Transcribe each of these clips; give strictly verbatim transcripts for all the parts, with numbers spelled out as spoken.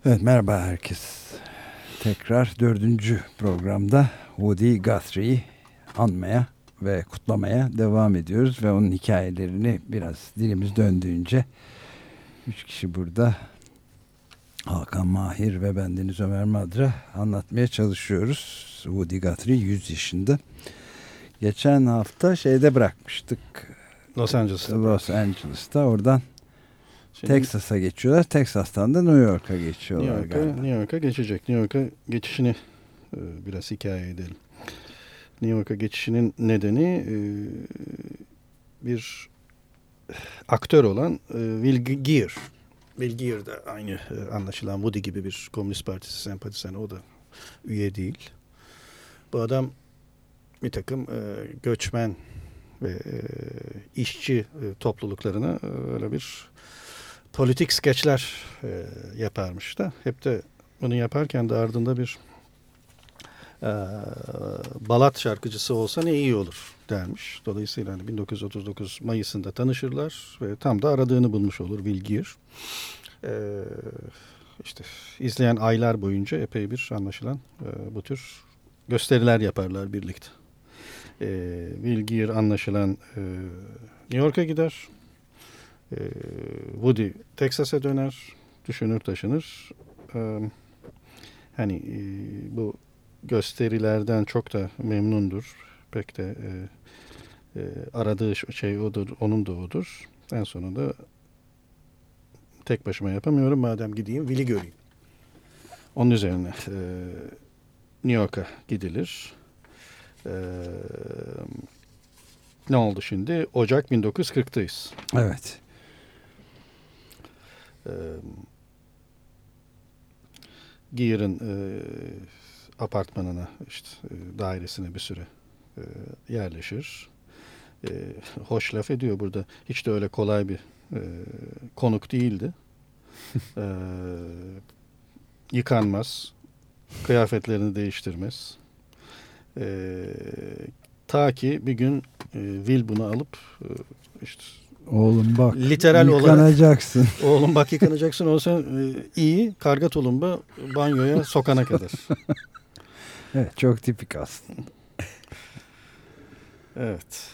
Evet, merhaba herkes. Tekrar dördüncü programda Woody Guthrie'yi anmaya ve kutlamaya devam ediyoruz ve onun hikayelerini biraz dilimiz döndüğünce üç kişi burada, Hakan Mahir ve bendeniz Ömer Madra, anlatmaya çalışıyoruz. Woody Guthrie yüz yaşında. Geçen hafta şeyde bırakmıştık, Los Angeles'ta. Los Angeles'ta. Oradan Şimdi, Texas'a geçiyorlar. Texas'tan da New York'a geçiyorlar. New York'a, New York'a geçecek. New York'a geçişini e, biraz hikaye edelim. New York'a geçişinin nedeni e, bir aktör olan e, Will Geer. Will Geer de aynı e, anlaşılan Woody gibi bir Komünist Partisi sempatizanı. O da üye değil. Bu adam bir takım e, göçmen ve e, işçi e, topluluklarına e, öyle bir politik skeçler e, yaparmış da. Hep de bunu yaparken de ardında bir e, balat şarkıcısı olsa ne iyi olur dermiş. Dolayısıyla hani bin dokuz yüz otuz dokuz Mayıs'ında tanışırlar ve tam da aradığını bulmuş olur Will Geer. E, işte izleyen aylar boyunca epey bir anlaşılan e, bu tür gösteriler yaparlar birlikte. E, Will Geer anlaşılan e, New York'a gider. E, Woody Texas'a döner. Düşünür taşınır. E, hani e, bu gösterilerden çok da memnundur. Pek de e, e, aradığı şey odur, onun da odur. En sonunda tek başıma yapamıyorum. Madem gideyim Will'i göreyim. Onun üzerine e, New York'a gidilir. Ee, ne oldu şimdi? Ocak bin dokuz yüz kırktayız. Evet. Ee, Geer'in e, apartmanına, işte e, dairesine bir süre e, yerleşir. E, hoş laf ediyor burada. Hiç de öyle kolay bir e, konuk değildi. e, yıkanmaz. Kıyafetlerini değiştirmez. Ee, ta ki bir gün e, Will bunu alıp e, işte oğlum bak literal yıkanacaksın. Olarak, oğlum bak yıkanacaksın olsa e, iyi karga tulumba banyoya sokana kadar. Evet, çok tipik aslında. Evet.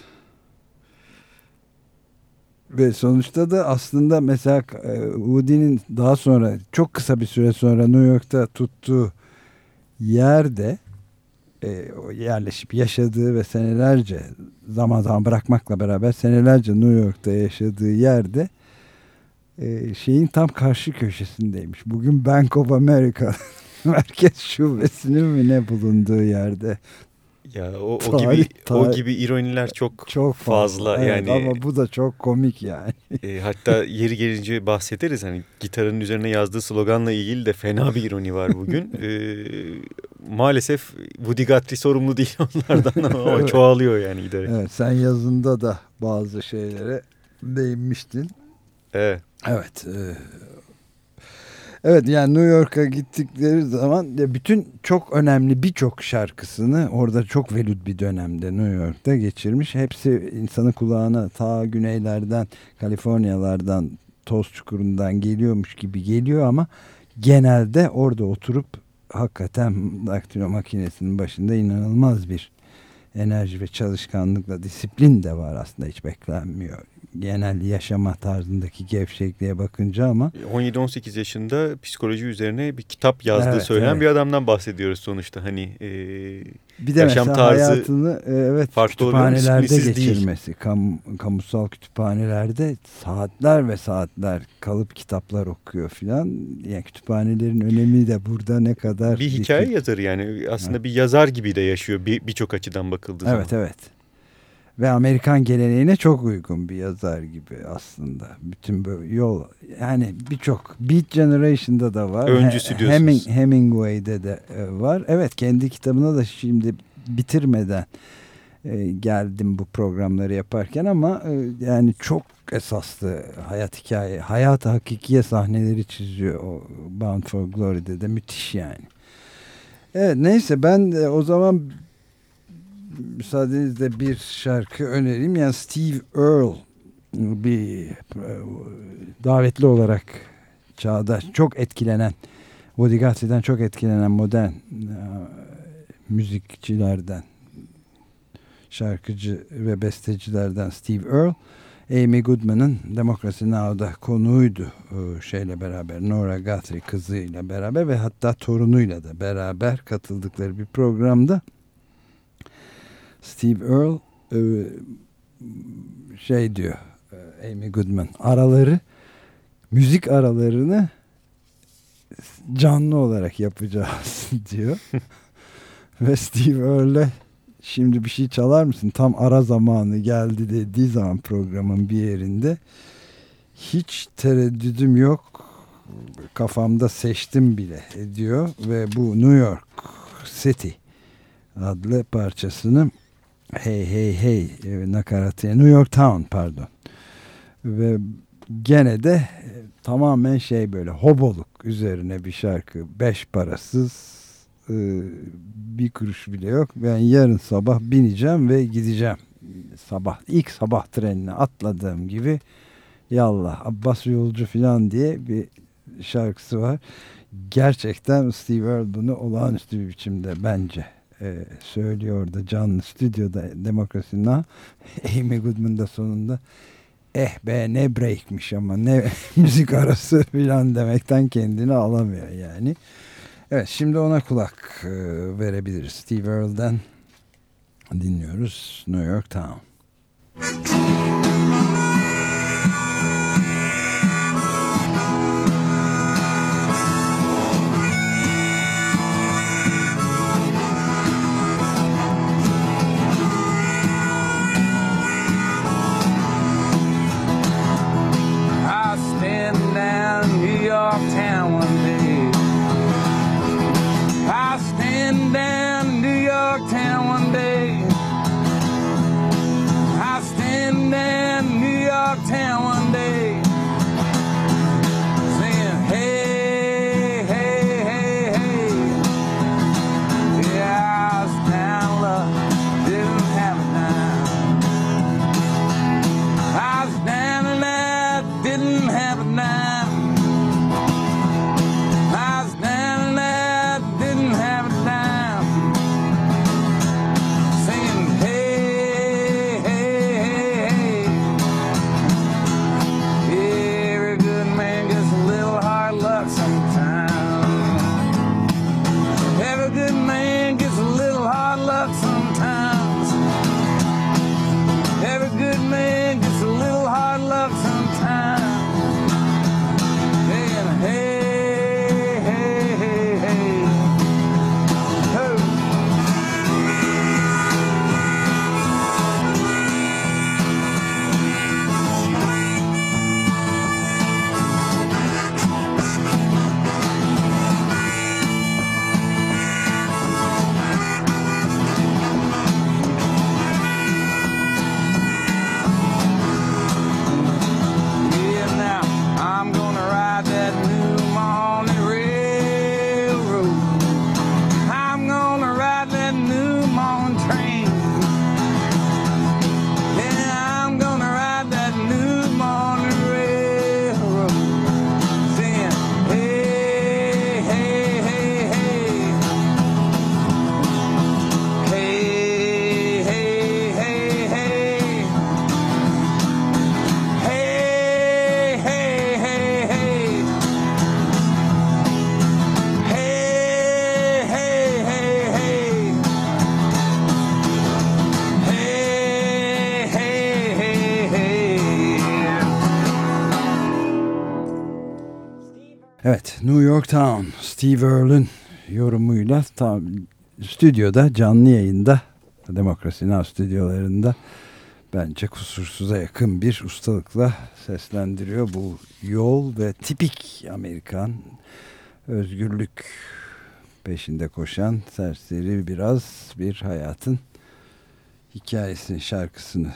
Ve sonuçta da aslında mesela Woody'nin daha sonra, çok kısa bir süre sonra New York'ta tuttuğu yerde, e, yerleşip yaşadığı ve senelerce zaman zaman bırakmakla beraber senelerce New York'ta yaşadığı yerde e, şeyin tam karşı köşesindeymiş. Bugün Bank of America merkez şubesinin mi ne bulunduğu yerde. Ya o, o tarih, gibi tarih, o gibi ironiler çok çok fazla, fazla. Evet, yani ama bu da çok komik yani. E, hatta yeri gelince bahsederiz, hani gitarın üzerine yazdığı sloganla ilgili de fena bir ironi var bugün. e, maalesef Woody Guthrie sorumlu değil onlardan ama evet. Çoğalıyor yani giderek. Evet, sen yazında da bazı şeylere değinmiştin. Evet. Evet. E, Evet, yani New York'a gittikleri zaman bütün çok önemli birçok şarkısını orada çok velut bir dönemde New York'ta geçirmiş. Hepsi insanın kulağına ta güneylerden, Kaliforniyalardan, toz çukurundan geliyormuş gibi geliyor ama genelde orada oturup hakikaten daktilo makinesinin başında inanılmaz bir enerji ve çalışkanlıkla, disiplin de var aslında, hiç beklenmiyor genel yaşama tarzındaki gevşekliğe bakınca ama on yedi on sekiz yaşında psikoloji üzerine bir kitap yazdığı evet, söylenen evet. bir adamdan bahsediyoruz sonuçta. Hani e, bir de yaşam mesela tarzı hayatını evet kütüphanelerde geçirmesi, kam, kamusal kütüphanelerde saatler ve saatler kalıp kitaplar okuyor filan. Yani kütüphanelerin önemi de burada ne kadar bir hikaye disiplin yazarı yani aslında, evet. Bir yazar gibi de yaşıyor bir birçok açıdan bakıldığı evet, zaman. Evet evet. Ve Amerikan geleneğine çok uygun bir yazar gibi aslında. Bütün böyle yol, yani birçok Beat Generation'da da var. Öncüsü diyorsunuz. Heming, Hemingway'de de var. Evet, kendi kitabına da şimdi bitirmeden e, geldim bu programları yaparken ama e, yani çok esaslı hayat hikaye, hayat hakikiye sahneleri çiziyor. O Bound for Glory'de de müthiş yani. Evet, neyse ben de o zaman müsaadenizle bir şarkı önereyim. Yani Steve Earle bir davetli olarak çağdaş, çok etkilenen Woody Guthrie'den çok etkilenen modern e, müzikçilerden, şarkıcı ve bestecilerden Steve Earle, Amy Goodman'ın Democracy Now'da konuğuydu e, şeyle beraber, Nora Guthrie kızıyla beraber ve hatta torunuyla da beraber katıldıkları bir programda Steve Earle e, şey diyor, e, Amy Goodman, araları, müzik aralarını canlı olarak yapacağız diyor. Ve Steve Earle, şimdi bir şey çalar mısın? Tam ara zamanı geldi dediği zaman programın bir yerinde hiç tereddüdüm yok. Kafamda seçtim bile diyor ve bu New York City adlı parçasını Hey Hey Hey nakaratı, New York Town pardon. Ve gene de tamamen şey, böyle hoboluk üzerine bir şarkı. Beş parasız, bir kuruş bile yok. Ben yarın sabah bineceğim ve gideceğim. Sabah, ilk sabah trenine atladığım gibi yallah Abbas Yolcu falan diye bir şarkısı var. Gerçekten Steve Earle bunu olağanüstü bir biçimde bence e, söylüyor da canlı stüdyoda Democracy Now! Amy Goodman da sonunda eh be ne breakmiş ama ne müzik arası falan demekten kendini alamıyor yani. Evet, şimdi ona kulak e, verebiliriz. Steve Earle'den dinliyoruz New York Town. Evet, New York Town, Steve Earle'ün yorumuyla tam stüdyoda, canlı yayında, Democracy Now! Stüdyolarında bence kusursuza yakın bir ustalıkla seslendiriyor bu yol ve tipik Amerikan özgürlük peşinde koşan serseri biraz bir hayatın hikayesini, şarkısını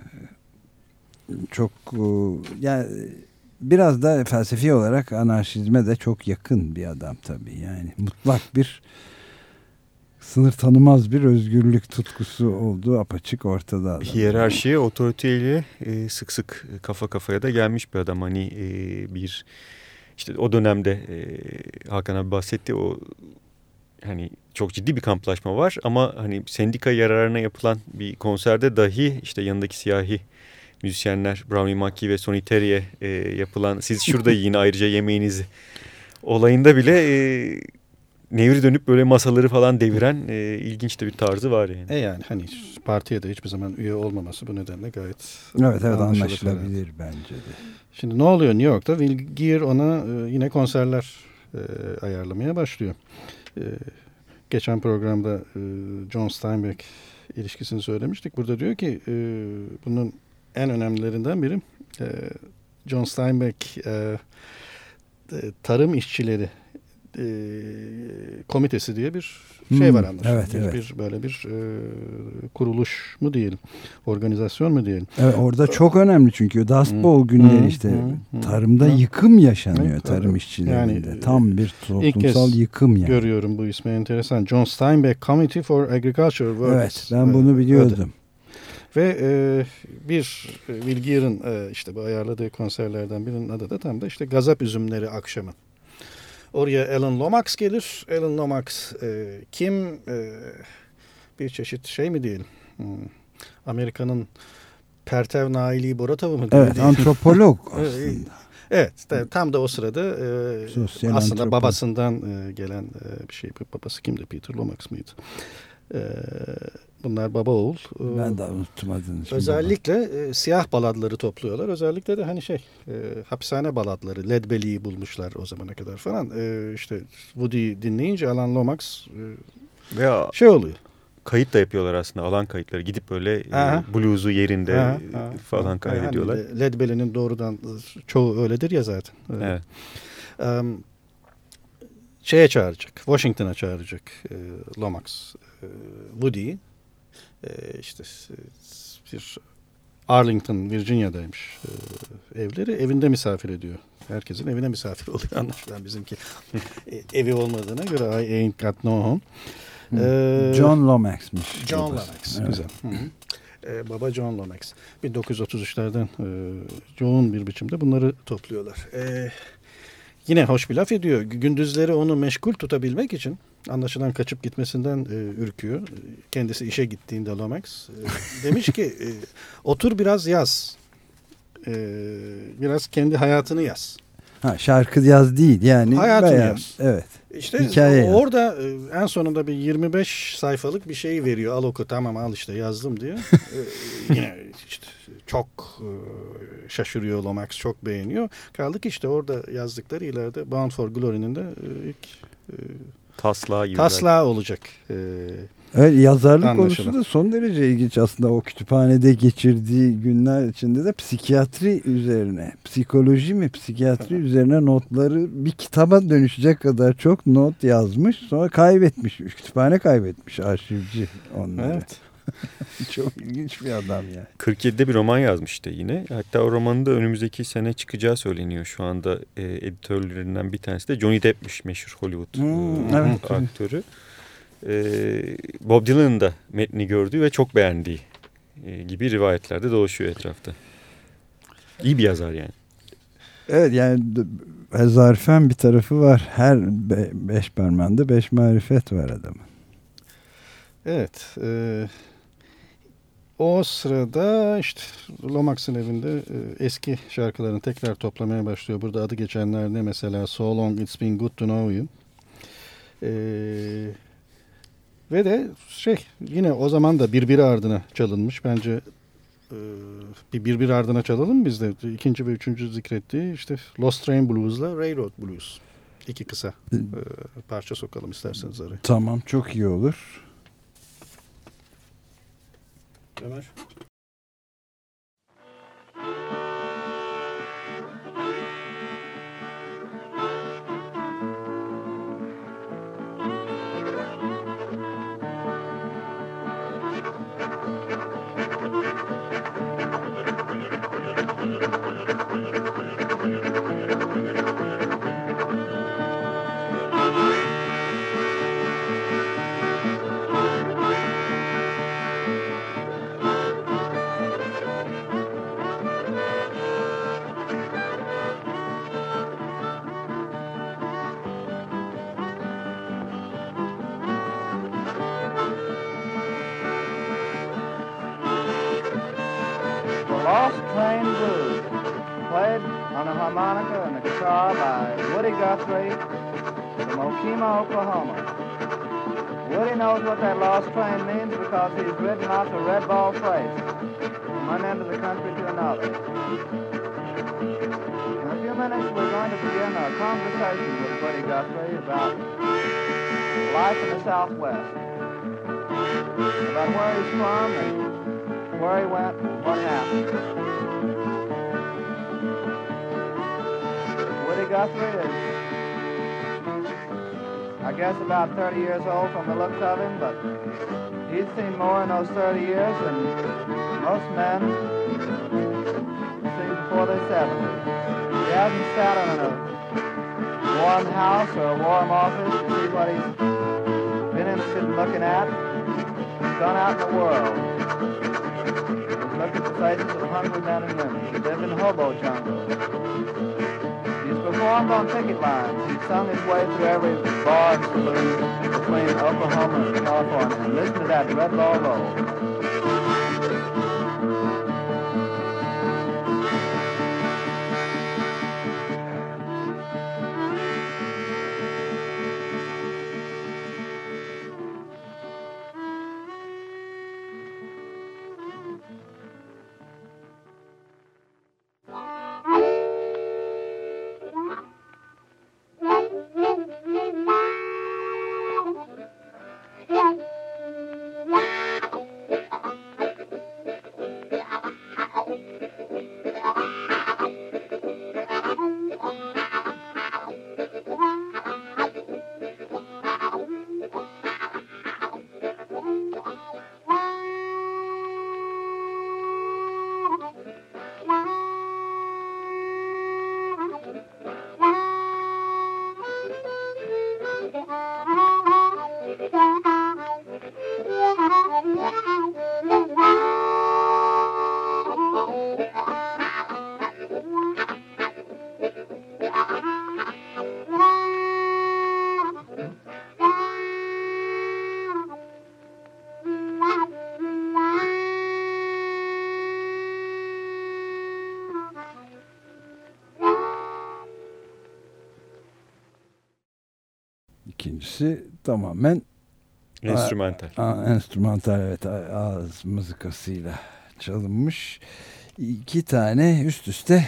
çok yani biraz da felsefi olarak anarşizme de çok yakın bir adam tabii. Yani mutlak bir, sınır tanımaz bir özgürlük tutkusu olduğu apaçık ortada adam. Hiyerarşiye, otoriteyle e, sık sık kafa kafaya da gelmiş bir adam. Hani e, bir işte o dönemde e, Hakan abi bahsetti, o hani çok ciddi bir kamplaşma var ama hani sendika yararına yapılan bir konserde dahi işte yanındaki siyahi müzisyenler Brownie Mackie ve Sonny Terry'e e, yapılan siz şurada yine ayrıca yemeğinizi olayında bile e, nevri dönüp böyle masaları falan deviren e, ilginç de bir tarzı var yani. E yani hani partiye de hiçbir zaman üye olmaması bu nedenle gayet evet evet anlaşılabilir bence de. Şimdi ne oluyor New York'ta? Will Geer ona e, yine konserler e, ayarlamaya başlıyor. E, geçen programda e, John Steinbeck ilişkisini söylemiştik. Burada diyor ki e, bunun en önemlilerinden biri e, John Steinbeck e, e, tarım işçileri e, komitesi diye bir şey var anlaşılan. Evet, bir, evet. bir böyle bir e, kuruluş mu diyelim, organizasyon mu diyelim. Evet, orada çok önemli çünkü Dust Bowl günleri hmm, işte hmm, tarımda hmm. yıkım yaşanıyor, Evet, tarım tabii. işçilerinde. Yani, tam bir toplumsal yıkım yani. Görüyorum bu ismi, enteresan. John Steinbeck Committee for Agricultural Workers. Evet, ben bunu biliyordum. Ve e, bir e, Will Geer'in e, işte bu ayarladığı konserlerden birinin adı da tam da işte Gazap Üzümleri Akşamı. Oraya Alan Lomax gelir. Alan Lomax e, kim? E, bir çeşit şey mi diyelim? Hmm, Amerika'nın Pertev Naili Boratov'u mu? Evet, antropolog aslında. Evet, tam da o sırada e, aslında antropolog. babasından e, gelen e, bir şey. Babası kimdi? Peter Lomax mıydı? E, bunlar baba oğul. E, ben de unuttum adını. Özellikle e, siyah baladları topluyorlar. Özellikle de hani şey e, hapishane baladları. Led Belly'yi bulmuşlar o zamana kadar falan. E, işte Woody'yi dinleyince Alan Lomax e, Veya şey oluyor. Kayıt da yapıyorlar aslında, alan kayıtları. Gidip böyle e, blues'u yerinde aha, e, aha, falan aha. kaydediyorlar. Yani Led Belly'nin doğrudan çoğu öyledir ya zaten. Evet. Um, şeye çağıracak. Washington'a çağıracak e, Lomax e, Woody'yi. E, işte bir Arlington, Virginia'daymış e, evleri. Evinde misafir ediyor. Herkesin evine misafir oluyor anlaşılan, bizimki evi olmadığına göre I ain't got no home. Ee, John Lomax'mış. John Lomax. Evet. Güzel. Hı -hı. Ee, baba John Lomax. bin dokuz yüz otuz üçlerden e, yoğun bir biçimde bunları topluyorlar. Ee, yine hoş bir laf ediyor. Gündüzleri onu meşgul tutabilmek için, anlaşılan kaçıp gitmesinden e, ürküyor. Kendisi işe gittiğinde Lomax e, demiş ki e, otur biraz yaz. E, biraz kendi hayatını yaz. Ha, şarkı yaz değil yani. Hayatını bayağı, yaz. Evet. İşte hikaye orada yaz. En sonunda bir yirmi beş sayfalık bir şey veriyor. Al oku, tamam al işte yazdım diyor. ee, yine işte çok e, şaşırıyor Lomax, çok beğeniyor. Kaldı ki işte orada yazdıkları ileride Bound for Glory'nin de e, ilk e, taslağı gibi. Taslağı olacak. E, Evet, yazarlık anlaşılan. konusu da son derece ilginç aslında. O kütüphanede geçirdiği günler içinde de psikiyatri üzerine, psikoloji mi psikiyatri evet. üzerine notları bir kitaba dönüşecek kadar çok not yazmış. Sonra kaybetmiş. Kütüphane kaybetmiş, arşivci onları. Evet. Çok ilginç bir adam yani. kırk yedide bir roman yazmıştı yine. Hatta o romanın da önümüzdeki sene çıkacağı söyleniyor. Şu anda e, editörlerinden bir tanesi de Johnny Depp'miş, meşhur Hollywood hmm, e, evet, aktörü. Ee, Bob Dylan'ın da metni gördüğü ve çok beğendiği e, gibi rivayetlerde dolaşıyor etrafta. İyi bir yazar yani. Evet yani zarfen bir tarafı var. Her be, beş parmağında beş marifet var adamın. Evet. E, o sırada işte Lomax'ın evinde e, eski şarkılarını tekrar toplamaya başlıyor. Burada adı geçenler ne mesela? So Long It's Been Good To Know You. Eee Ve de şey yine o zaman da birbiri ardına çalınmış. Bence e, bir birbiri ardına çalalım biz de. İkinci ve üçüncü zikrettiği işte Lost Train Blues'la Railroad Blues. İki kısa e, parça sokalım isterseniz araya. Tamam, çok iyi olur. Ömer. on a harmonica and a guitar by Woody Guthrie from Okemah, Oklahoma. Woody knows what that lost train means because he's ridden lots of red ball freights from one end of the country to another. In a few minutes, we're going to begin a conversation with Woody Guthrie about life in the Southwest, about where he's from and where he went and what happened. Woody Guthrie is, I guess, about thirty years old from the looks of him, but he's seen more in those thirty years than most men see before they're seventy. He hasn't sat in a warm house or a warm office to see what he's been interested in looking at. He's gone out in the world. He's looked at the faces of hungry men and women. He's lived in hobo jungles. He's performed on picket lines. He's sung his way through every bar and saloon between Oklahoma and California. And listen to that red ball roll. İkincisi tamamen enstrümantal. A, a, enstrümantal, evet, ağız mızıkasıyla çalınmış. İki tane üst üste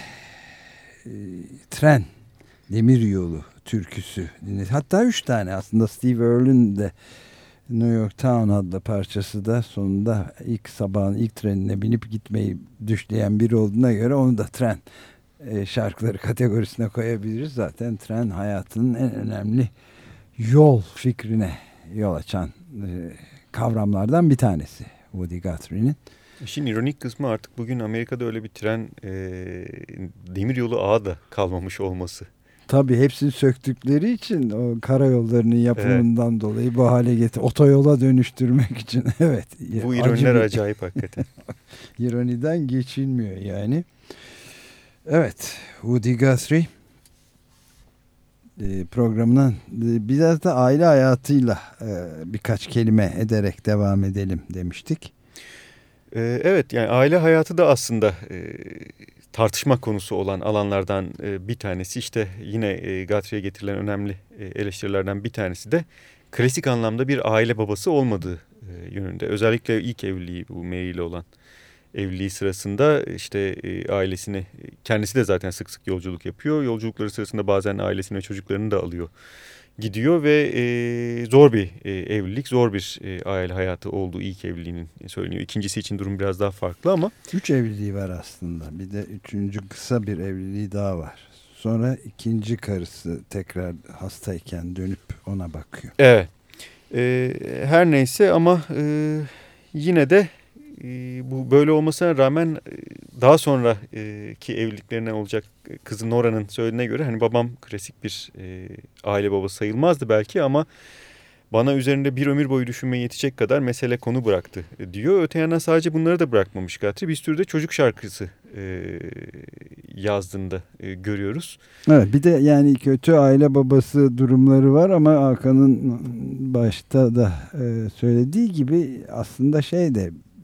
e, tren, demir yolu türküsü dinledik. Hatta üç tane aslında. Steve Earle'ün de New York Town adlı parçası da sonunda ilk sabahın ilk trenine binip gitmeyi düşleyen biri olduğuna göre onu da tren e, şarkıları kategorisine koyabiliriz. Zaten tren hayatının en önemli yol fikrine yol açan e, kavramlardan bir tanesi Woody Guthrie'nin. İşin ironik kısmı artık bugün Amerika'da öyle bir tren e, demiryolu ağı da kalmamış olması. Tabii hepsini söktükleri için o karayollarının yapımından evet. dolayı bu hale getir. Otoyola dönüştürmek için evet. Bu ironiler bir... acayip hakikaten. İroniden geçilmiyor yani. Evet, Woody Guthrie programından biraz da aile hayatıyla birkaç kelime ederek devam edelim demiştik. Evet, yani aile hayatı da aslında tartışma konusu olan alanlardan bir tanesi. İşte yine Guthrie'ye getirilen önemli eleştirilerden bir tanesi de klasik anlamda bir aile babası olmadığı yönünde. Özellikle ilk evliliği, bu Mary ile olan evliliği sırasında işte e, ailesini, kendisi de zaten sık sık yolculuk yapıyor. Yolculukları sırasında bazen ailesini ve çocuklarını da alıyor, gidiyor ve e, zor bir e, evlilik, zor bir e, aile hayatı olduğu ilk evliliğinin söyleniyor. İkincisi için durum biraz daha farklı ama. Üç evliliği var aslında. Bir de üçüncü kısa bir evliliği daha var. Sonra ikinci karısı tekrar hastayken dönüp ona bakıyor. Evet. E, her neyse ama e, yine de bu böyle olmasına rağmen daha sonraki evliliklerine olacak kızı Nora'nın söylediğine göre hani babam klasik bir e, aile babası sayılmazdı belki ama bana üzerinde bir ömür boyu düşünmeye yetecek kadar mesele konu bıraktı diyor. Öte yandan sadece bunları da bırakmamış Guthrie. Bir sürü de çocuk şarkısı e, yazdığında e, görüyoruz. Evet, bir de yani kötü aile babası durumları var ama Hakan'ın başta da e, söylediği gibi aslında şey de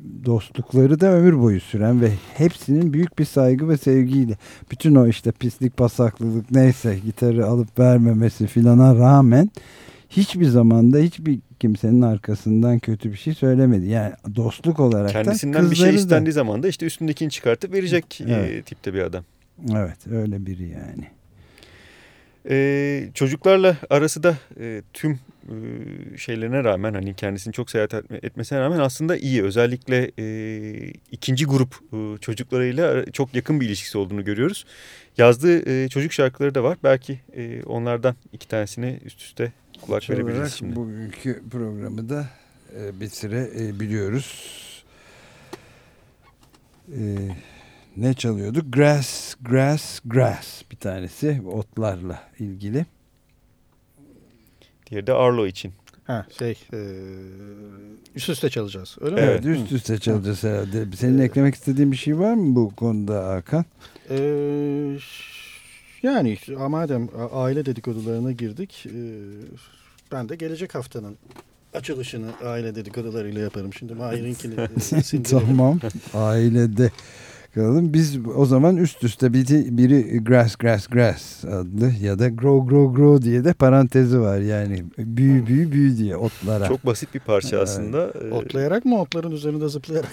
dostlukları da ömür boyu süren ve hepsinin büyük bir saygı ve sevgiyle, bütün o işte pislik, pasaklılık neyse, gitarı alıp vermemesi filana rağmen hiçbir zamanda hiçbir kimsenin arkasından kötü bir şey söylemedi. Yani dostluk olarak kendisinden da bir şey da, istendiği zaman da işte üstündekini çıkartıp verecek evet. e, tipte bir adam. Evet, öyle biri yani. Ee, çocuklarla arası da e, tüm e, şeylerine rağmen, hani kendisini çok seyahat etme, etmesine rağmen aslında iyi. Özellikle e, ikinci grup e, çocuklarıyla çok yakın bir ilişkisi olduğunu görüyoruz. Yazdığı e, çocuk şarkıları da var. Belki e, onlardan iki tanesini üst üste kulak Çok verebiliriz şimdi. Bugünkü programı da e, bitirebiliyoruz. E, ne çalıyorduk? Grass, Grass, Grass bir tanesi otlarla ilgili. Diğeri de Arlo için. Ha şey e, üst üste çalacağız öyle mi? Evet, üst üste çalacağız herhalde. Senin ee, eklemek istediğin bir şey var mı bu konuda Hakan? E, yani madem aile dedikodularına girdik, e, ben de gelecek haftanın açılışını aile dedikodularıyla yaparım. Şimdi Mahir'inkini e, tamam, ailede kalalım. Biz o zaman üst üste biri, biri Grass Grass Grass adlı ya da Grow Grow Grow diye de parantezi var. Yani büyü büyü büyü diye otlara. Çok basit bir parça aslında. Otlayarak mı, otların üzerinde zıplayarak?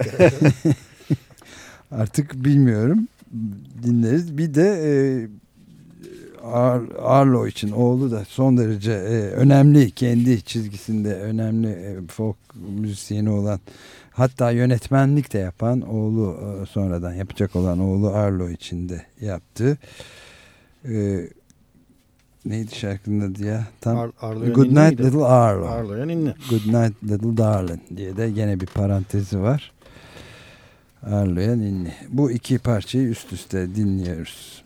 Artık bilmiyorum. Dinleriz. Bir de e, Ar Arlo için oğlu da son derece e, önemli, kendi çizgisinde önemli e, folk müzisyeni olan, hatta yönetmenlik de yapan oğlu, sonradan yapacak olan oğlu Arlo için de yaptı. Ee, neydi şarkının adı ya? Tam Ar Arlo Good Night miydi? Little Arlo. Arlo'ya ninni. Good Night Little Darling diye de gene bir parantezi var. Arlo'ya ninni. Bu iki parçayı üst üste dinliyoruz.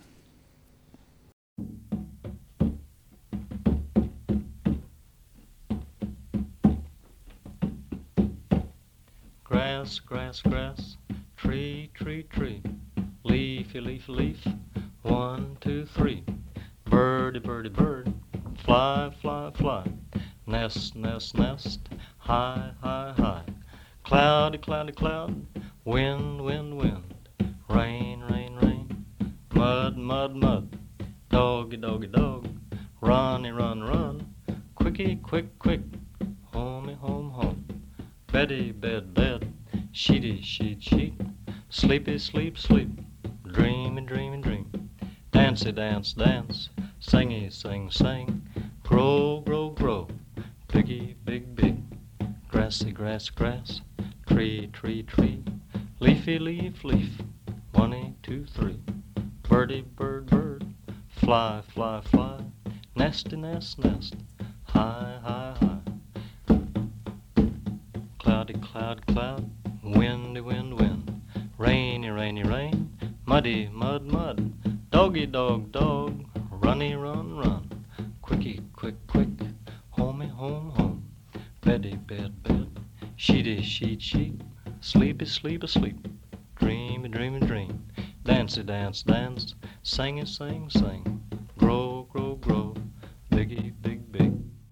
Grass, grass, grass, tree, tree, tree, leafy, leaf, leaf, one, two, three. Birdie, birdie, bird, fly, fly, fly, nest, nest, nest, high, high, high. Cloudy, cloudy, cloud, wind, wind, wind, rain, rain, rain, mud, mud, mud, doggy, doggy, dog, runny, run, run, quickie, quick, quick, homey, home, home. Beddy, bed, bed, sheety, sheet, sheet, sleepy, sleep, sleep, dreamy, dreamy, dream, dancy, dance, dance, singy, sing, sing, grow, grow, grow, biggie, big, big, grassy, grass, grass, tree, tree, tree, leafy, leaf, leaf, one, two, three, birdie, bird, bird, fly, fly, fly, nesty, nest, nest, high, high, high. Cloudy, cloud, cloud, windy, wind, wind, rainy, rainy, rain, muddy, mud, mud, doggy, dog, dog, runny, run, run, quickie, quick, quick, homey, home, home, beddy, bed, bed, sheety, sheet, sheet, sleepy, sleep, asleep, dreamy, dreamy, dream, dancy, dance, dance, singy, sing, sing, grow, grow, grow, biggie, big, big.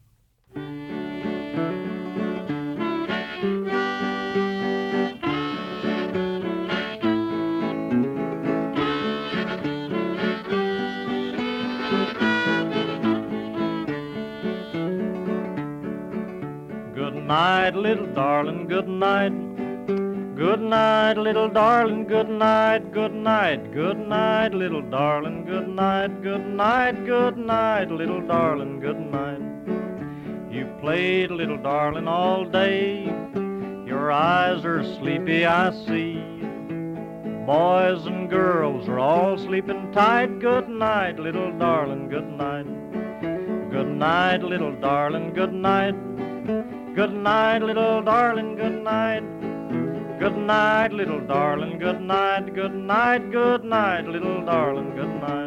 Good night, little darling, good night. Good night, little darling, good night, good night, good night, little darling, good night, good night, good night, little darling, good night. You played, little darling, all day. Your eyes are sleepy, I see. Boys and girls are all sleeping tight. Good night, little darling, good night. Good night, little darling, good night. Good night, little darling, good night. Good night, little darling, good night. Good night, good night, little darling, good night.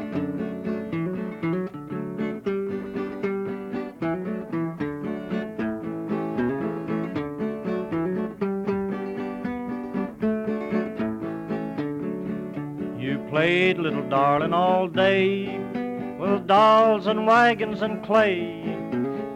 You played, little darling, all day with dolls and wagons and clay.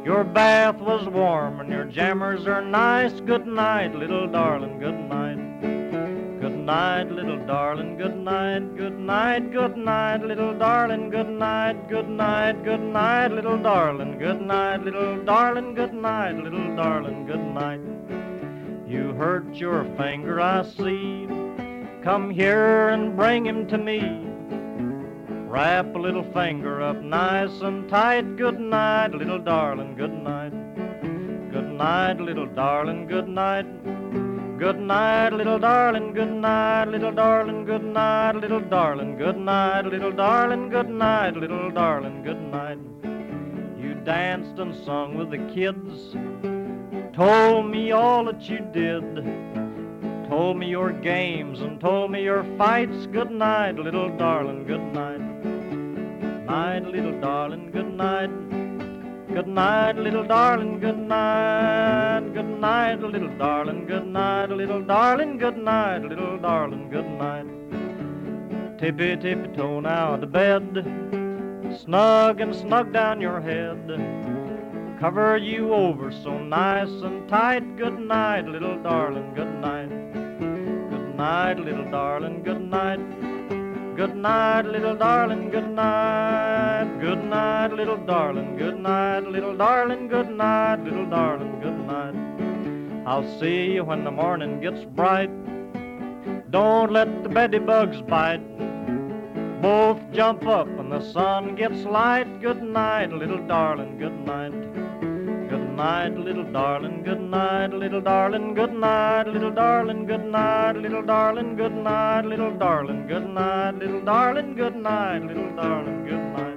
Your bath was warm and your jammers are nice. Good night, little darling, good night. Good night, little darling, good night. Good night, good night, little darling, good night. Good night, good night, little darling, good night. Little darling, good night, little darling, good night. You hurt your finger, I see. Come here and bring him to me. Wrap a little finger up nice and tight. Good night, little darling, good night. Good night, little darling, good night. Good night, little darling, good night, little darling, good night, little darling, good night, little darling, good night, little darling, good night. You danced and sung with the kids, told me all that you did, told me your games and told me your fights. Good night, little darling, good night. Night, little darling, good night. Good night, little darling, good night. Good night, little darling, good night. Little darling, good night. Little darling, good night. Tippy, tippy toe now to bed. Snug and snug down your head. Cover you over so nice and tight. Good night, little darling, good night. Good night, little darling, good night. Good night, little darling, good night. Good night, little darling, good night. Little darling, good night. Little darling, good night. I'll see you when the morning gets bright. Don't let the beddy bugs bite. Both jump up when the sun gets light. Good night, little darling, good night. Good night, little darling, good night. Little darling, good night. Little darling, good night. Little darling, good night. Little darling, good night. Little darling, good night. Little darling, good night.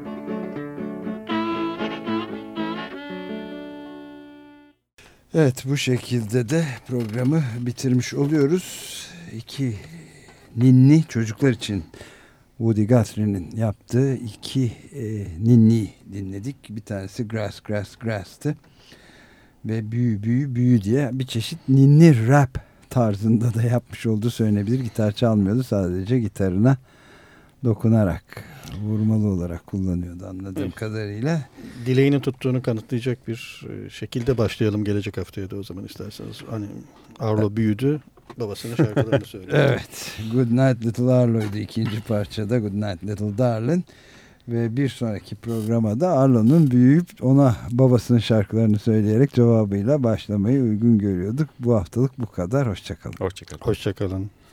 Evet, bu şekilde de programı bitirmiş oluyoruz. İki ninni çocuklar için Woody Guthrie'nin yaptığı iki e, ninni dinledik. Bir tanesi Grass, Grass, Grass'tı. Ve büyü, büyü, büyü diye bir çeşit ninni rap tarzında da yapmış olduğu söylenebilir. Gitar çalmıyordu, sadece gitarına dokunarak, vurmalı olarak kullanıyordu anladığım evet. kadarıyla. Dileğinin tuttuğunu kanıtlayacak bir şekilde başlayalım gelecek haftaya da o zaman isterseniz. Hani Arlo büyüdü, babasının şarkılarını söylüyor. Evet, Good Night Little Arlo'ydu ikinci parçada, Good Night Little Darling. Ve bir sonraki programa da Arlo'nun büyüyüp ona babasının şarkılarını söyleyerek cevabıyla başlamayı uygun görüyorduk. Bu haftalık bu kadar. Hoşçakalın. Hoşçakalın. Hoşçakalın.